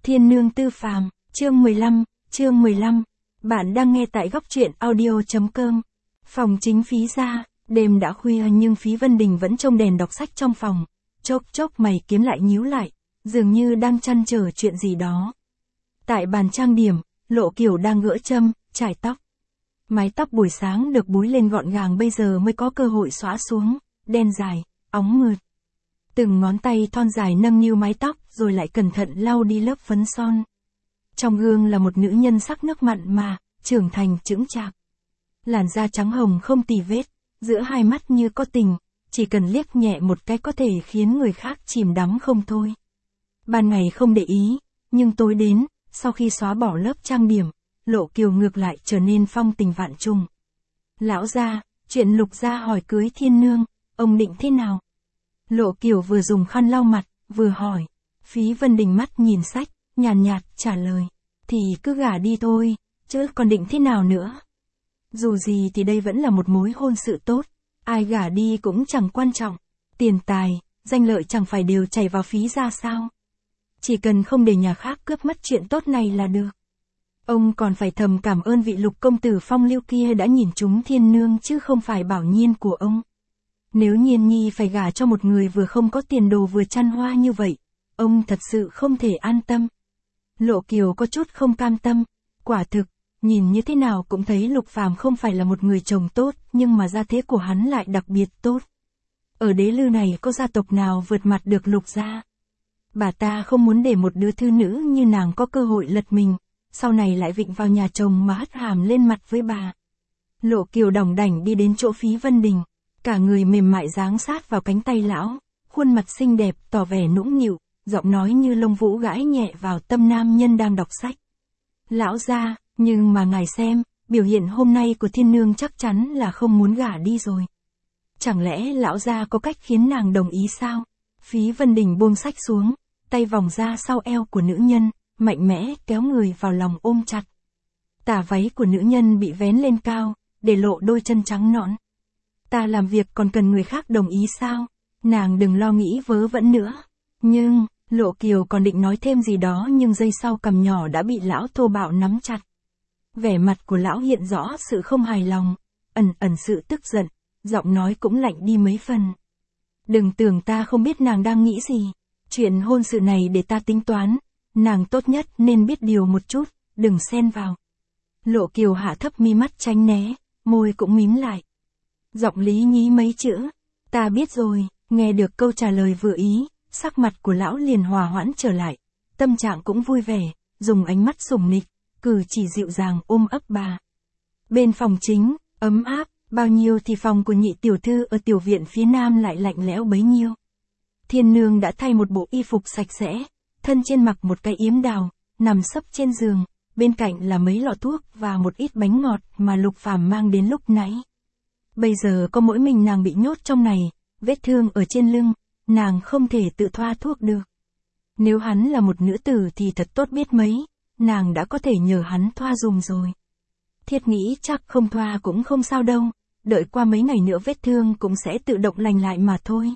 Thiên Nương Tư Phàm, chương 15. Bạn đang nghe tại góc truyện audio.com. Phòng chính Phí ra, đêm đã khuya nhưng Phí Vân Đình vẫn trông đèn đọc sách trong phòng. Chốc mày kiếm lại nhíu lại, dường như đang trăn trở chuyện gì đó. Tại bàn trang điểm, Lộ Kiều đang gỡ châm, chải tóc. Mái tóc buổi sáng được búi lên gọn gàng bây giờ mới có cơ hội xõa xuống, đen dài, óng mượt. Từng ngón tay thon dài nâng niu mái tóc rồi lại cẩn thận lau đi lớp phấn son. Trong gương là một nữ nhân sắc nước mặn mà, trưởng thành chững chạc. Làn da trắng hồng không tì vết, giữa hai mắt như có tình, chỉ cần liếc nhẹ một cái có thể khiến người khác chìm đắm không thôi. Ban ngày không để ý, nhưng tối đến, sau khi xóa bỏ lớp trang điểm, Lộ Kiều ngược lại trở nên phong tình vạn trùng. Lão gia, chuyện Lục gia hỏi cưới Thiên Nương, ông định thế nào? Lộ Kiều vừa dùng khăn lau mặt, vừa hỏi. Phí Vân Đình mắt nhìn sách, nhàn nhạt trả lời. Thì cứ gả đi thôi, chứ còn định thế nào nữa? Dù gì thì đây vẫn là một mối hôn sự tốt, ai gả đi cũng chẳng quan trọng. Tiền tài, danh lợi chẳng phải đều chảy vào Phí ra sao? Chỉ cần không để nhà khác cướp mất chuyện tốt này là được. Ông còn phải thầm cảm ơn vị Lục công tử phong lưu kia đã nhìn trúng Thiên Nương chứ không phải Bảo Nhiên của ông. Nếu Nhiên Nhi phải gả cho một người vừa không có tiền đồ vừa chăn hoa như vậy, ông thật sự không thể an tâm. Lộ Kiều có chút không cam tâm, quả thực, nhìn như thế nào cũng thấy Lục Phàm không phải là một người chồng tốt, nhưng mà gia thế của hắn lại đặc biệt tốt. Ở đế lư này có gia tộc nào vượt mặt được Lục gia? Bà ta không muốn để một đứa thư nữ như nàng có cơ hội lật mình, sau này lại vịnh vào nhà chồng mà hất hàm lên mặt với bà. Lộ Kiều đỏng đảnh đi đến chỗ Phí Vân Đình, cả người mềm mại giáng sát vào cánh tay lão, khuôn mặt xinh đẹp tỏ vẻ nũng nịu, giọng nói như lông vũ gãi nhẹ vào tâm nam nhân đang đọc sách. Lão gia, nhưng mà ngài xem, biểu hiện hôm nay của Thiên Nương chắc chắn là không muốn gả đi rồi. Chẳng lẽ lão gia có cách khiến nàng đồng ý sao? Phí Vân Đình buông sách xuống, tay vòng ra sau eo của nữ nhân, mạnh mẽ kéo người vào lòng ôm chặt. Tà váy của nữ nhân bị vén lên cao, để lộ đôi chân trắng nõn. Ta làm việc còn cần người khác đồng ý sao? Nàng đừng lo nghĩ vớ vẩn nữa. Nhưng, Lộ Kiều còn định nói thêm gì đó nhưng giây sau cằm nhỏ đã bị lão thô bạo nắm chặt. Vẻ mặt của lão hiện rõ sự không hài lòng, ẩn sự tức giận, giọng nói cũng lạnh đi mấy phần. Đừng tưởng ta không biết nàng đang nghĩ gì. Chuyện hôn sự này để ta tính toán, nàng tốt nhất nên biết điều một chút, đừng xen vào. Lộ Kiều hạ thấp mi mắt tránh né, môi cũng mím lại. Giọng lý nhí mấy chữ, ta biết rồi. Nghe được câu trả lời vừa ý, sắc mặt của lão liền hòa hoãn trở lại, tâm trạng cũng vui vẻ, dùng ánh mắt sủng nịch, cử chỉ dịu dàng ôm ấp bà. Bên phòng chính, ấm áp, bao nhiêu thì phòng của nhị tiểu thư ở tiểu viện phía nam lại lạnh lẽo bấy nhiêu. Thiên Nương đã thay một bộ y phục sạch sẽ, thân trên mặc một cái yếm đào, nằm sấp trên giường, bên cạnh là mấy lọ thuốc và một ít bánh ngọt mà Lục Phàm mang đến lúc nãy. Bây giờ có mỗi mình nàng bị nhốt trong này, vết thương ở trên lưng, nàng không thể tự thoa thuốc được. Nếu hắn là một nữ tử thì thật tốt biết mấy, nàng đã có thể nhờ hắn thoa dùm rồi. Thiết nghĩ chắc không thoa cũng không sao đâu, đợi qua mấy ngày nữa vết thương cũng sẽ tự động lành lại mà thôi.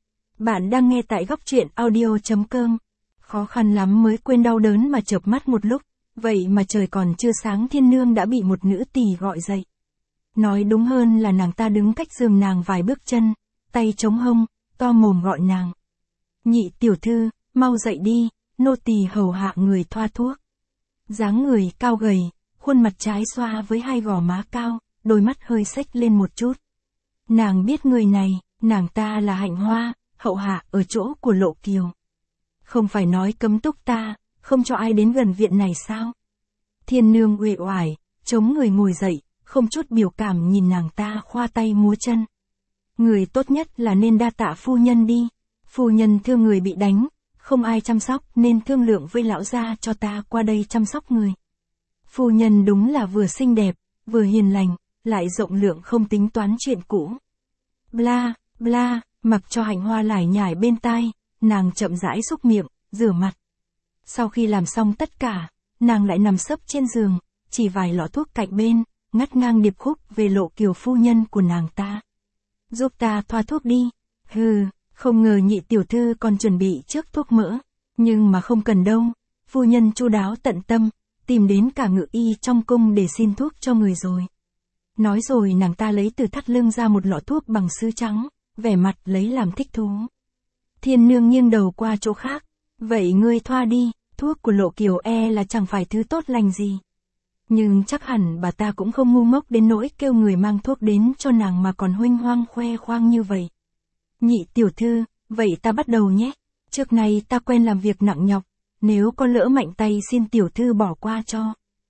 Bạn đang nghe tại góc truyện audio.com. Khó khăn lắm mới quên đau đớn mà chợp mắt một lúc, vậy mà trời còn chưa sáng Thiên Nương đã bị một nữ tỳ gọi dậy. Nói đúng hơn là nàng ta đứng cách giường nàng vài bước chân, tay chống hông, to mồm gọi nàng. Nhị tiểu thư, mau dậy đi, nô tỳ hầu hạ người thoa thuốc. Dáng người cao gầy, khuôn mặt trái xoa với hai gò má cao, đôi mắt hơi xếch lên một chút. Nàng biết người này, nàng ta là Hạnh Hoa, hậu hạ ở chỗ của Lộ Kiều. Không phải nói cấm túc ta, không cho ai đến gần viện này sao? Thiên Nương uể oải, chống người ngồi dậy, không chút biểu cảm nhìn nàng ta khoa tay múa chân. Người tốt nhất là nên đa tạ phu nhân đi. Phu nhân thương người bị đánh, không ai chăm sóc nên thương lượng với lão gia cho ta qua đây chăm sóc người. Phu nhân đúng là vừa xinh đẹp, vừa hiền lành, lại rộng lượng không tính toán chuyện cũ. Bla, bla, mặc cho Hạnh Hoa lải nhải bên tai, nàng chậm rãi xúc miệng, rửa mặt. Sau khi làm xong tất cả, nàng lại nằm sấp trên giường, chỉ vài lọ thuốc cạnh bên, ngắt ngang điệp khúc về Lộ Kiều phu nhân của nàng ta. Giúp ta thoa thuốc đi. Hừ, không ngờ nhị tiểu thư còn chuẩn bị trước thuốc mỡ, nhưng mà không cần đâu, phu nhân chu đáo tận tâm, tìm đến cả ngự y trong cung để xin thuốc cho người rồi. Nói rồi nàng ta lấy từ thắt lưng ra một lọ thuốc bằng sứ trắng, vẻ mặt lấy làm thích thú. Thiên nương nghiêng đầu qua chỗ khác, vậy ngươi thoa đi, thuốc của Lộ Kiều là chẳng phải thứ tốt lành gì. Nhưng chắc hẳn bà ta cũng không ngu ngốc đến nỗi kêu người mang thuốc đến cho nàng mà còn huênh hoang khoe khoang như vậy. Nhị tiểu thư, vậy ta bắt đầu nhé. Trước này ta quen làm việc nặng nhọc, nếu có lỡ mạnh tay xin tiểu thư bỏ qua cho.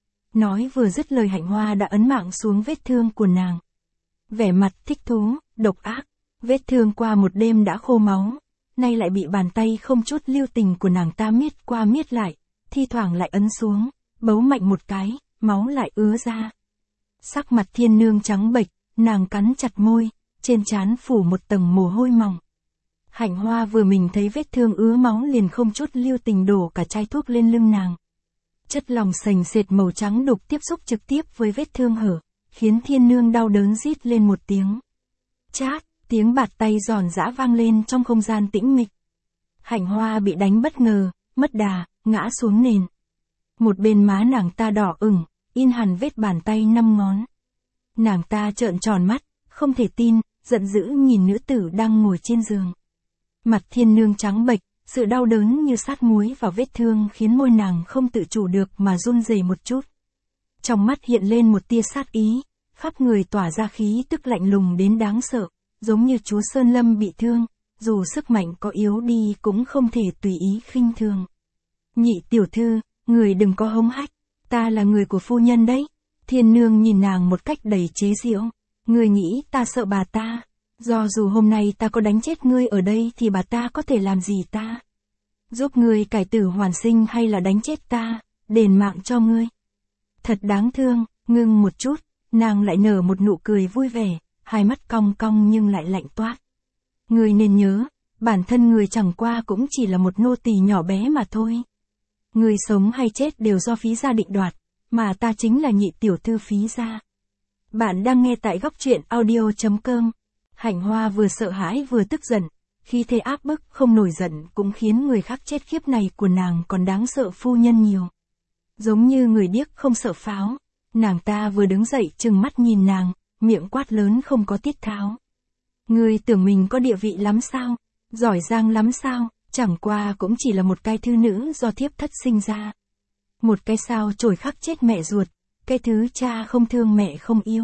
Nói vừa dứt lời Hạnh Hoa đã ấn mạng xuống vết thương của nàng. Vẻ mặt thích thú, độc ác, vết thương qua một đêm đã khô máu, nay lại bị bàn tay không chút lưu tình của nàng ta miết qua miết lại, thi thoảng lại ấn xuống, bấu mạnh một cái, máu lại ứa ra. Sắc mặt Thiên nương trắng bệch, nàng cắn chặt môi, trên trán phủ một tầng mồ hôi mỏng. Hạnh Hoa vừa mình thấy vết thương ứa máu liền không chút lưu tình đổ cả chai thuốc lên lưng nàng. Chất lòng sành sệt màu trắng đục tiếp xúc trực tiếp với vết thương hở, khiến Thiên nương đau đớn rít lên một tiếng. Chát, tiếng bạt tay giòn giã vang lên trong không gian tĩnh mịch. Hạnh Hoa bị đánh bất ngờ, mất đà, ngã xuống nền. Một bên má nàng ta đỏ ửng, in hẳn vết bàn tay 5 ngón. Nàng ta trợn tròn mắt, không thể tin, giận dữ nhìn nữ tử đang ngồi trên giường. Mặt Thiên nương trắng bệch, sự đau đớn như sát muối vào vết thương khiến môi nàng không tự chủ được mà run rẩy một chút. Trong mắt hiện lên một tia sát ý, khắp người tỏa ra khí tức lạnh lùng đến đáng sợ, giống như chúa Sơn Lâm bị thương, dù sức mạnh có yếu đi cũng không thể tùy ý khinh thường. Nhị tiểu thư, người đừng có hống hách, ta là người của phu nhân đấy. Thiên nương nhìn nàng một cách đầy chế giễu, người nghĩ ta sợ bà ta? Do dù hôm nay ta có đánh chết ngươi ở đây thì bà ta có thể làm gì ta? Giúp ngươi cải tử hoàn sinh hay là đánh chết ta, đền mạng cho ngươi? Thật đáng thương, ngưng một chút, nàng lại nở một nụ cười vui vẻ, hai mắt cong cong nhưng lại lạnh toát. Ngươi nên nhớ, bản thân người chẳng qua cũng chỉ là một nô tỳ nhỏ bé mà thôi. Người sống hay chết đều do phí gia định đoạt, mà ta chính là nhị tiểu thư phí gia. Bạn đang nghe tại góc truyện audio.com. Hạnh Hoa vừa sợ hãi vừa tức giận, khi thế áp bức không nổi giận cũng khiến người khác chết khiếp này của nàng còn đáng sợ phu nhân nhiều. Giống như người điếc không sợ pháo, nàng ta vừa đứng dậy trừng mắt nhìn nàng, miệng quát lớn không có tiết tháo. Ngươi tưởng mình có địa vị lắm sao, giỏi giang lắm sao, chẳng qua cũng chỉ là một cái thư nữ do thiếp thất sinh ra. Một cái sao chổi khắc chết mẹ ruột, cái thứ cha không thương mẹ không yêu.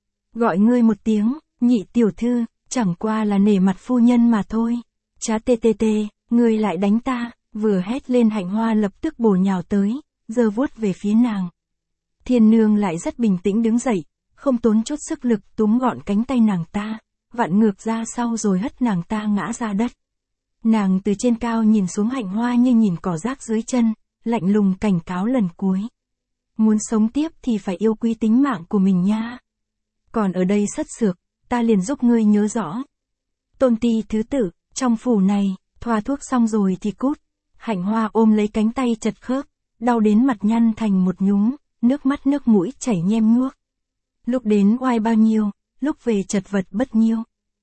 Gọi ngươi một tiếng, nhị tiểu thư, chẳng qua là nể mặt phu nhân mà thôi. Chá tê tê tê, ngươi lại đánh ta, vừa hét lên Hạnh Hoa lập tức bổ nhào tới, giơ vuốt về phía nàng. Thiên nương lại rất bình tĩnh đứng dậy, không tốn chút sức lực túm gọn cánh tay nàng ta, vặn ngược ra sau rồi hất nàng ta ngã ra đất. Nàng từ trên cao nhìn xuống Hạnh Hoa như nhìn cỏ rác dưới chân, lạnh lùng cảnh cáo lần cuối. Muốn sống tiếp thì phải yêu quý tính mạng của mình nha. Còn ở đây sất sược, ta liền giúp ngươi nhớ rõ. Tôn ti thứ tử, trong phủ này, thoa thuốc xong rồi thì cút. Hạnh Hoa ôm lấy cánh tay chật khớp, đau đến mặt nhăn thành một nhúm, nước mắt nước mũi chảy nhem nhuốc. Lúc đến oai bao nhiêu, lúc về chật vật bất nhiêu.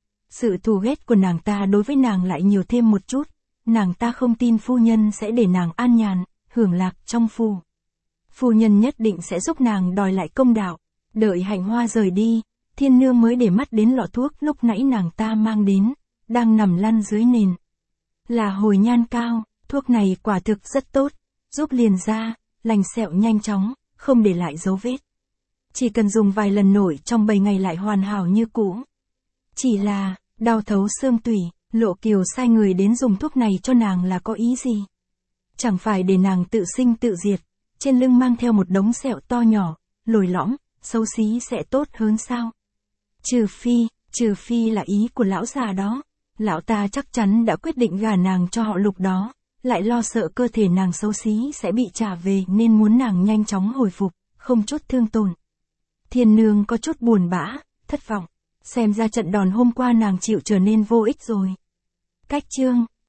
Sự thù ghét của nàng ta đối với nàng lại nhiều thêm một chút, nàng ta không tin phu nhân sẽ để nàng an nhàn, hưởng lạc trong phủ. Phu nhân nhất định sẽ giúp nàng đòi lại công đạo. Đợi Hạnh Hoa rời đi, Thiên nương mới để mắt đến lọ thuốc lúc nãy nàng ta mang đến, đang nằm lăn dưới nền. Là hồi nhan cao, thuốc này quả thực rất tốt, giúp liền da, lành sẹo nhanh chóng, không để lại dấu vết. Chỉ cần dùng vài lần nổi trong 7 ngày lại hoàn hảo như cũ. Chỉ là, đau thấu xương tủy, Lộ Kiều sai người đến dùng thuốc này cho nàng là có ý gì? Chẳng phải để nàng tự sinh tự diệt, trên lưng mang theo một đống sẹo to nhỏ, lồi lõm, xấu xí sẽ tốt hơn sao? Trừ phi là ý của lão già đó. Lão ta chắc chắn đã quyết định gả nàng cho họ Lục đó, lại lo sợ cơ thể nàng xấu xí sẽ bị trả về nên muốn nàng nhanh chóng hồi phục, không chút thương tổn. Thiên nương có chút buồn bã, thất vọng, xem ra trận đòn hôm qua nàng chịu trở nên vô ích rồi. Cách chương